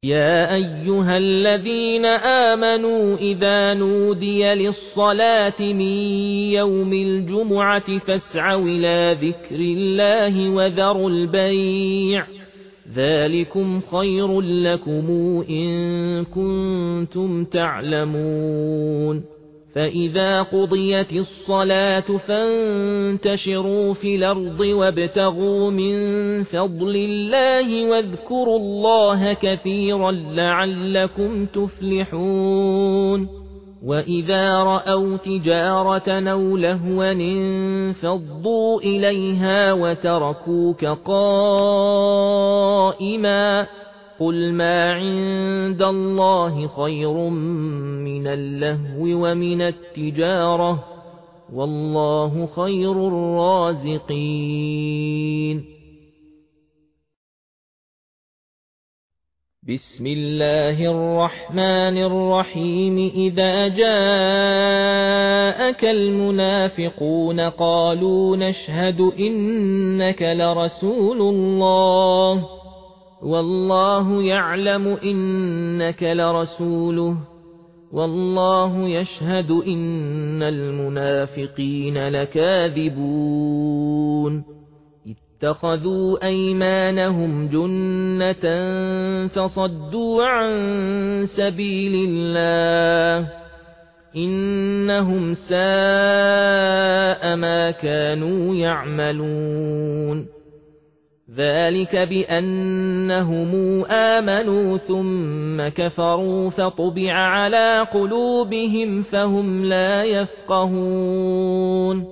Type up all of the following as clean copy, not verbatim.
يا أيها الذين آمنوا إذا نودي للصلاة من يوم الجمعة فاسعوا إلى ذكر الله وذروا البيع ذلكم خير لكم إن كنتم تعلمون فإذا قضيت الصلاة فانتشروا في الأرض وابتغوا من فضل الله واذكروا الله كثيرا لعلكم تفلحون وإذا رأوا تجارة أو لهوا انفضوا إليها وتركوك قائما قل ما عند الله خير من اللهو ومن التجارة والله خير الرازقين بسم الله الرحمن الرحيم إذا جاءك المنافقون قالوا نشهد إنك لرسول الله والله يعلم إنك لرسوله والله يشهد إن المنافقين لكاذبون اتخذوا أيمانهم جنة فصدوا عن سبيل الله إنهم ساء ما كانوا يعملون ذلك بأنهم آمنوا ثم كفروا فطبع على قلوبهم فهم لا يفقهون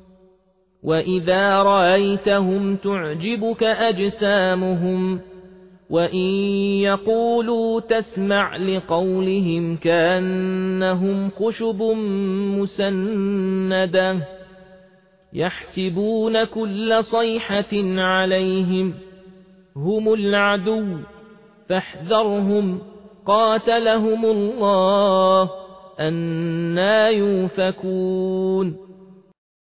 وإذا رأيتهم تعجبك أجسامهم وإن يقولوا تسمع لقولهم كأنهم خشب مسندة يحسبون كل صيحة عليهم هم العدو فاحذرهم قاتلهم الله أنى يؤفكون